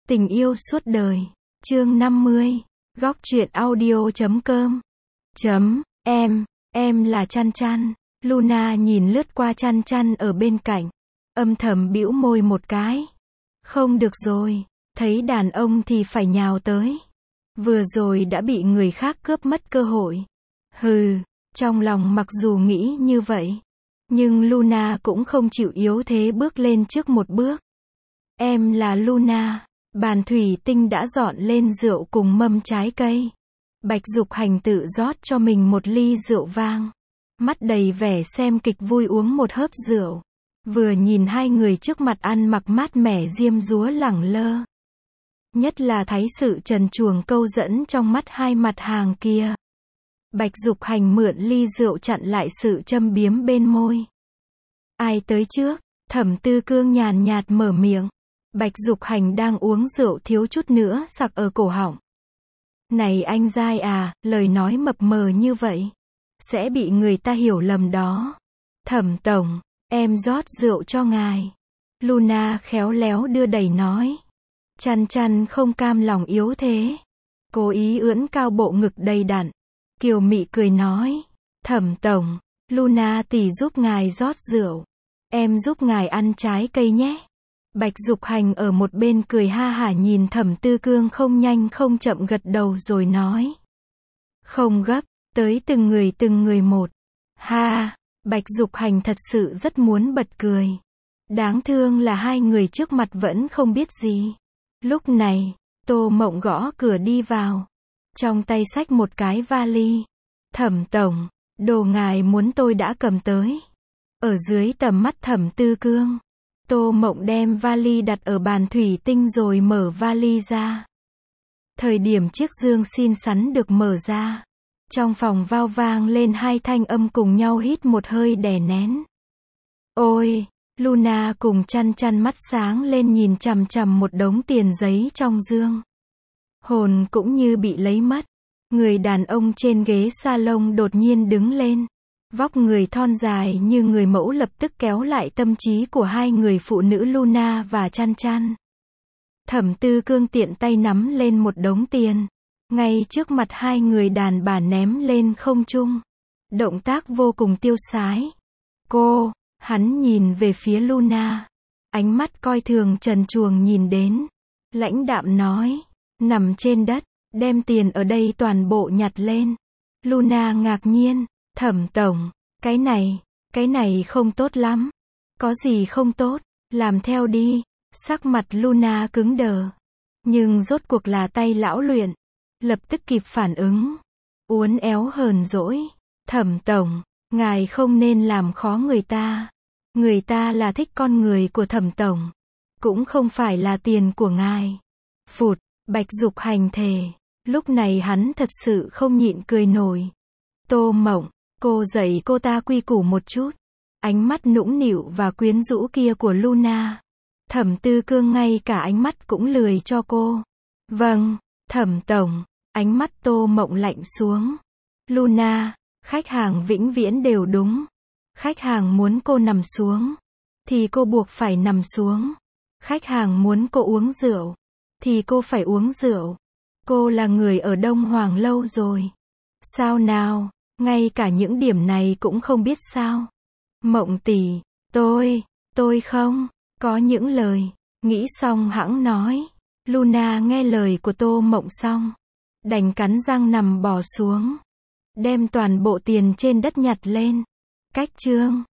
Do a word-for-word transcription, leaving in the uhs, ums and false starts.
Tình yêu suốt đời. Chương năm mươi. Góc truyện audio chấm com. Chấm, em, em là Chăn Chăn. Luna nhìn lướt qua Chăn Chăn ở bên cạnh. Âm thầm bĩu môi một cái. Không được rồi, thấy đàn ông thì phải nhào tới. Vừa rồi đã bị người khác cướp mất cơ hội. Hừ, trong lòng mặc dù nghĩ như vậy. Nhưng Luna cũng không chịu yếu thế bước lên trước một bước. Em là Luna. Bàn thủy tinh đã dọn lên rượu cùng mâm trái cây. Bạch Dục Hành tự rót cho mình một ly rượu vang. Mắt đầy vẻ xem kịch vui uống một hớp rượu. Vừa nhìn hai người trước mặt ăn mặc mát mẻ diêm dúa lẳng lơ. Nhất là thấy sự trần truồng câu dẫn trong mắt hai mặt hàng kia. Bạch Dục Hành mượn ly rượu chặn lại sự châm biếm bên môi. Ai tới trước? Thẩm Tư Cương nhàn nhạt mở miệng. Bạch Dục Hành đang uống rượu thiếu chút nữa sặc ở cổ họng. Này anh giai à, lời nói mập mờ như vậy. Sẽ bị người ta hiểu lầm đó. Thẩm tổng, em rót rượu cho ngài. Luna khéo léo đưa đẩy nói. Chăn Chăn không cam lòng yếu thế. Cố ý ưỡn cao bộ ngực đầy đặn. Kiều mị cười nói. Thẩm tổng, Luna tỷ giúp ngài rót rượu. Em giúp ngài ăn trái cây nhé. Bạch Dục Hành ở một bên cười ha hả nhìn Thẩm Tư Cương không nhanh không chậm gật đầu rồi nói. Không gấp, tới từng người từng người một. Ha, Bạch Dục Hành thật sự rất muốn bật cười. Đáng thương là hai người trước mặt vẫn không biết gì. Lúc này, Tô Mộng gõ cửa đi vào. Trong tay xách một cái vali. Thẩm tổng, đồ ngài muốn tôi đã cầm tới. Ở dưới tầm mắt Thẩm Tư Cương. Tô Mộng đem vali đặt ở bàn thủy tinh rồi mở vali ra. Thời điểm chiếc dương xin sắn được mở ra. Trong phòng vao vang lên hai thanh âm cùng nhau hít một hơi đè nén. Ôi, Luna cùng Chăn Chăn mắt sáng lên nhìn chằm chằm một đống tiền giấy trong dương. Hồn cũng như bị lấy mất. Người đàn ông trên ghế salon đột nhiên đứng lên. Vóc người thon dài như người mẫu lập tức kéo lại tâm trí của hai người phụ nữ Luna và Chăn Chăn. Thẩm Tư Cương tiện tay nắm lên một đống tiền. Ngay trước mặt hai người đàn bà ném lên không trung. Động tác vô cùng tiêu sái. Cô, hắn nhìn về phía Luna. Ánh mắt coi thường trần truồng nhìn đến. Lãnh đạm nói. Nằm trên đất, đem tiền ở đây toàn bộ nhặt lên. Luna ngạc nhiên. Thẩm tổng, cái này, cái này không tốt lắm. Có gì không tốt, làm theo đi. Sắc mặt Luna cứng đờ. Nhưng rốt cuộc là tay lão luyện. Lập tức kịp phản ứng. Uốn éo hờn dỗi. Thẩm tổng, ngài không nên làm khó người ta. Người ta là thích con người của Thẩm tổng. Cũng không phải là tiền của ngài. Phụt, Bạch Dục Hành thề. Lúc này hắn thật sự không nhịn cười nổi. Tô Mộng, cô dạy cô ta quy củ một chút. Ánh mắt nũng nịu và quyến rũ kia của Luna. Thẩm Tư Cương ngay cả ánh mắt cũng lười cho cô. Vâng, Thẩm tổng. Ánh mắt Tô Mộng lạnh xuống. Luna, khách hàng vĩnh viễn đều đúng. Khách hàng muốn cô nằm xuống, thì cô buộc phải nằm xuống. Khách hàng muốn cô uống rượu, thì cô phải uống rượu. Cô là người ở Đông Hoàng lâu rồi. Sao nào, ngay cả những điểm này cũng không biết sao? Mộng tỷ, tôi, tôi không, có những lời, nghĩ xong hẵng nói. Luna nghe lời của Tô Mộng xong. Đành cắn răng nằm bò xuống. Đem toàn bộ tiền trên đất nhặt lên. Cách chương.